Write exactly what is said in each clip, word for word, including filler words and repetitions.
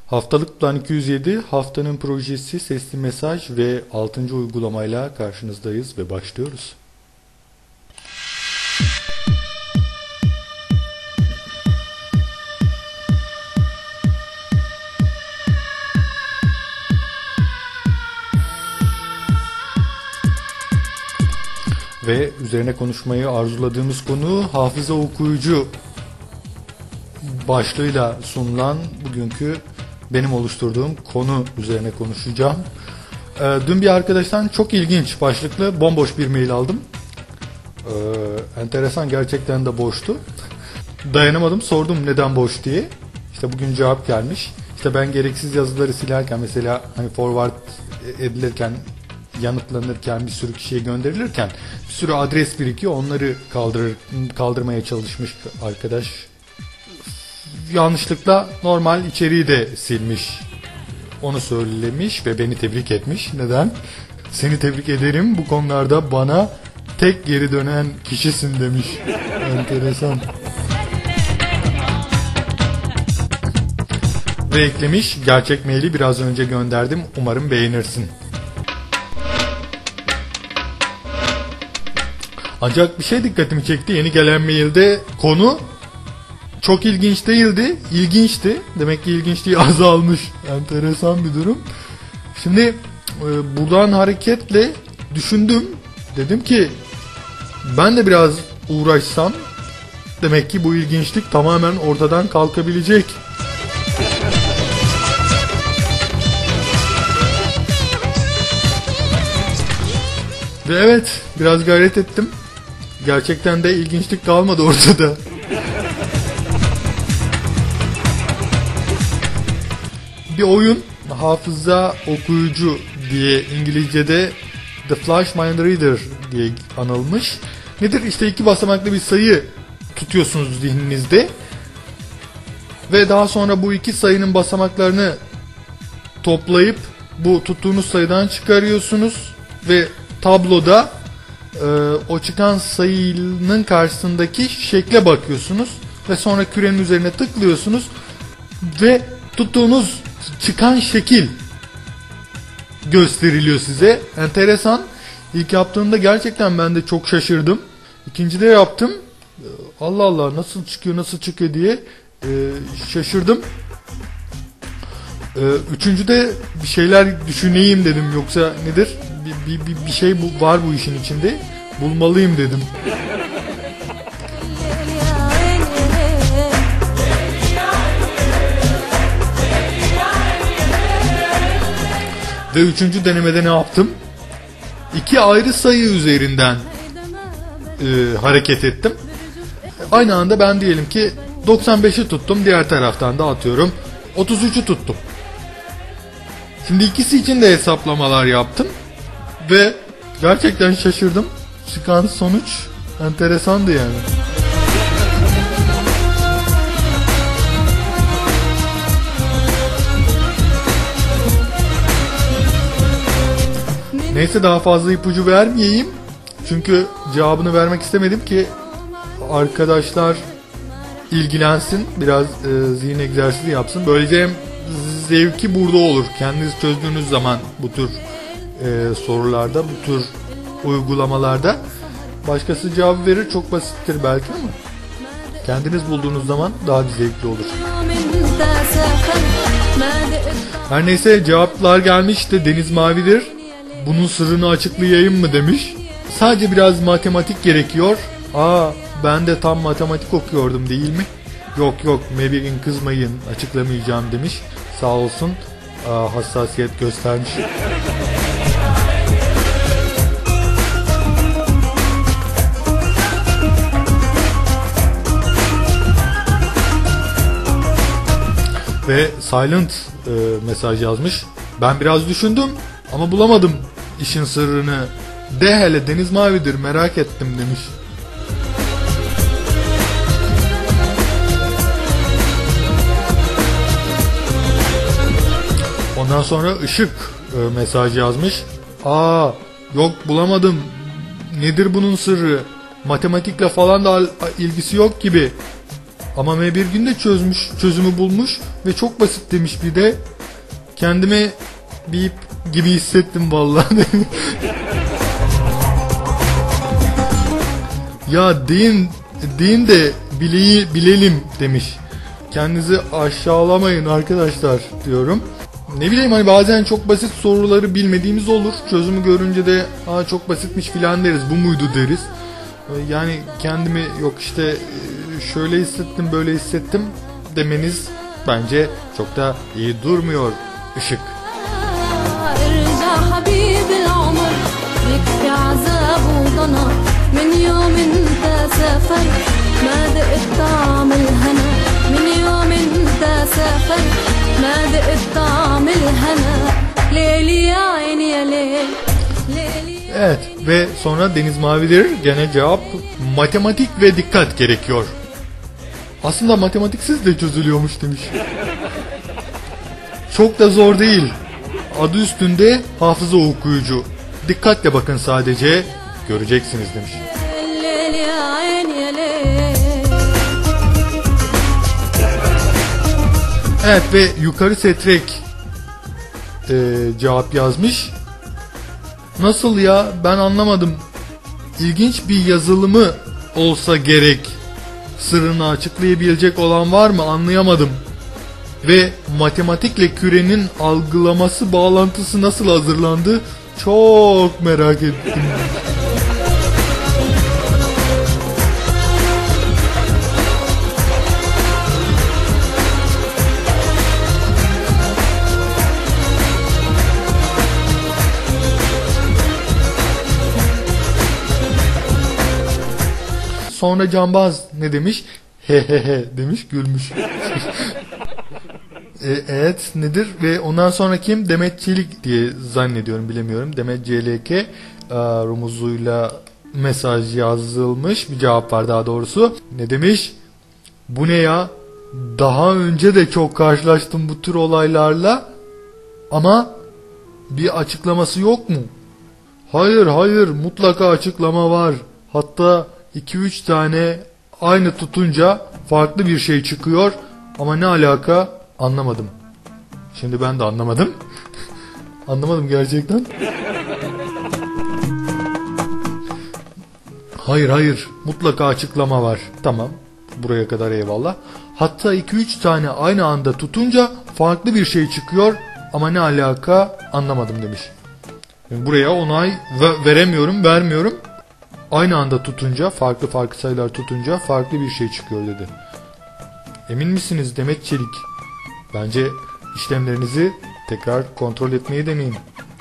Haftalık Plan iki yüz yedi, haftanın projesi, sesli mesaj ve altıncı uygulamayla karşınızdayız ve başlıyoruz. Ve üzerine konuşmayı arzuladığımız konu hafıza okuyucu başlığıyla sunulan bugünkü benim oluşturduğum konu üzerine konuşacağım. Ee, dün bir arkadaştan çok ilginç başlıklı bomboş bir mail aldım. Ee, enteresan, gerçekten de boştu. Dayanamadım, sordum neden boş diye. İşte bugün cevap gelmiş. İşte ben gereksiz yazıları silerken, mesela hani forward edilirken, yanıtlanırken, bir sürü kişiye gönderilirken bir sürü adres birikiyor. Onları kaldırır, kaldırmaya çalışmış arkadaş. Yanlışlıkla normal içeriği de silmiş. Onu söylemiş ve beni tebrik etmiş. Neden? Seni tebrik ederim, bu konularda bana tek geri dönen kişisin demiş. Enteresan. Ve eklemiş, gerçek maili biraz önce gönderdim, umarım beğenirsin. Ancak bir şey dikkatimi çekti. Yeni gelen mailde konu çok ilginç değildi, ilginçti. Demek ki ilginçliği azalmış. Enteresan bir durum. Şimdi e, buradan hareketle düşündüm. Dedim ki ben de biraz uğraşsam demek ki bu ilginçlik tamamen ortadan kalkabilecek. Ve evet, biraz gayret ettim. Gerçekten de ilginçlik kalmadı ortada. Bir oyun, hafıza okuyucu diye İngilizce'de The Flash Mind Reader diye anılmış. Nedir? İşte iki basamaklı bir sayı tutuyorsunuz zihninizde. Ve daha sonra bu iki sayının basamaklarını toplayıp bu tuttuğunuz sayıdan çıkarıyorsunuz. Ve tabloda e, o çıkan sayının karşısındaki şekle bakıyorsunuz. Ve sonra kürenin üzerine tıklıyorsunuz. Ve tuttuğunuz çıkan şekil gösteriliyor size. Enteresan. İlk yaptığımda gerçekten ben de çok şaşırdım. İkincide yaptım. Allah Allah, nasıl çıkıyor nasıl çıkıyor diye e, şaşırdım. E, üçüncüde bir şeyler düşüneyim dedim. Yoksa nedir? Bir, bir, bir, bir şey bu, var bu işin içinde. Bulmalıyım dedim. Ve üçüncü denemede ne yaptım? İki ayrı sayı üzerinden e, hareket ettim. Aynı anda ben diyelim ki doksan beşi tuttum. Diğer taraftan da atıyorum otuz üçü tuttum. Şimdi ikisi için de hesaplamalar yaptım. Ve gerçekten şaşırdım. Çıkan sonuç enteresandı yani. Neyse, daha fazla ipucu vermeyeyim. Çünkü cevabını vermek istemedim ki arkadaşlar ilgilensin. Biraz e, zihin egzersizi yapsın. Böylece hem zevki burada olur. Kendiniz çözdüğünüz zaman bu tür e, sorularda, bu tür uygulamalarda. Başkası cevap verir, çok basittir belki ama kendiniz bulduğunuz zaman daha bir zevkli olur. Her neyse, cevaplar gelmişti. Deniz mavidir. Bunun sırrını açıklayayım mı demiş. Sadece biraz matematik gerekiyor. Aa, ben de tam matematik okuyordum değil mi? Yok yok, Mebir'in kızmayın, açıklamayacağım demiş. Sağ olsun, aa, hassasiyet göstermiş. Ve silent e, mesaj yazmış. Ben biraz düşündüm ama bulamadım işin sırrını. De hele deniz mavidir, merak ettim demiş. Ondan sonra ışık e, mesaj yazmış. Aa, yok bulamadım. Nedir bunun sırrı? Matematikle falan da ilgisi yok gibi. Ama M bir günde çözmüş, çözümü bulmuş ve çok basit demiş bir de. Kendimi bip gibi hissettim vallahi. Ya deyin, deyin de bileği bilelim demiş. Kendinizi aşağılamayın arkadaşlar diyorum. Ne bileyim hani bazen çok basit soruları bilmediğimiz olur. Çözümü görünce de aa çok basitmiş filan deriz. Bu muydu deriz. Yani kendimi yok işte şöyle hissettim böyle hissettim demeniz bence çok da iyi durmuyor Işık. Evet ve sonra Deniz Mavi'dir gene cevap matematik ve dikkat gerekiyor. Aslında matematiksiz de çözülüyormuş demiş. Çok da zor değil. Adı üstünde hafıza okuyucu. Dikkatle bakın sadece göreceksiniz demiş. Evet ve yukarı setrek e, cevap yazmış. Nasıl ya ben anlamadım. İlginç bir yazılımı olsa gerek. Sırrını açıklayabilecek olan var mı anlayamadım. Ve matematikle kürenin algılaması bağlantısı nasıl hazırlandı çok merak ettim. Sonra Cambaz ne demiş? Hehehe demiş, gülmüş. e, evet nedir? Ve ondan sonra kim? Demet Çelik diye zannediyorum, bilemiyorum. Demet C L K rumuzuyla mesaj yazılmış bir cevap var daha doğrusu. Ne demiş? Bu ne ya? Daha önce de çok karşılaştım bu tür olaylarla ama bir açıklaması yok mu? Hayır hayır mutlaka açıklama var. Hatta iki üç tane aynı tutunca farklı bir şey çıkıyor ama ne alaka anlamadım. Şimdi ben de anlamadım. Anlamadım gerçekten. Hayır hayır mutlaka açıklama var. Tamam buraya kadar eyvallah. Hatta iki üç tane aynı anda tutunca farklı bir şey çıkıyor ama ne alaka anlamadım demiş. Buraya onay veremiyorum, vermiyorum. Aynı anda tutunca, farklı farklı sayılar tutunca farklı bir şey çıkıyor dedi. Emin misiniz Demet Çelik? Bence işlemlerinizi tekrar kontrol etmeyi deneyin.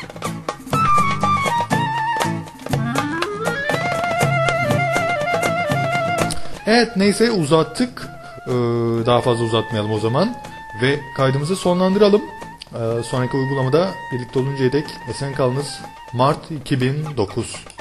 Evet neyse uzattık. Ee, daha fazla uzatmayalım o zaman. Ve kaydımızı sonlandıralım. Ee, sonraki uygulamada birlikte oluncaya dek esen kalınız. Mart iki bin dokuz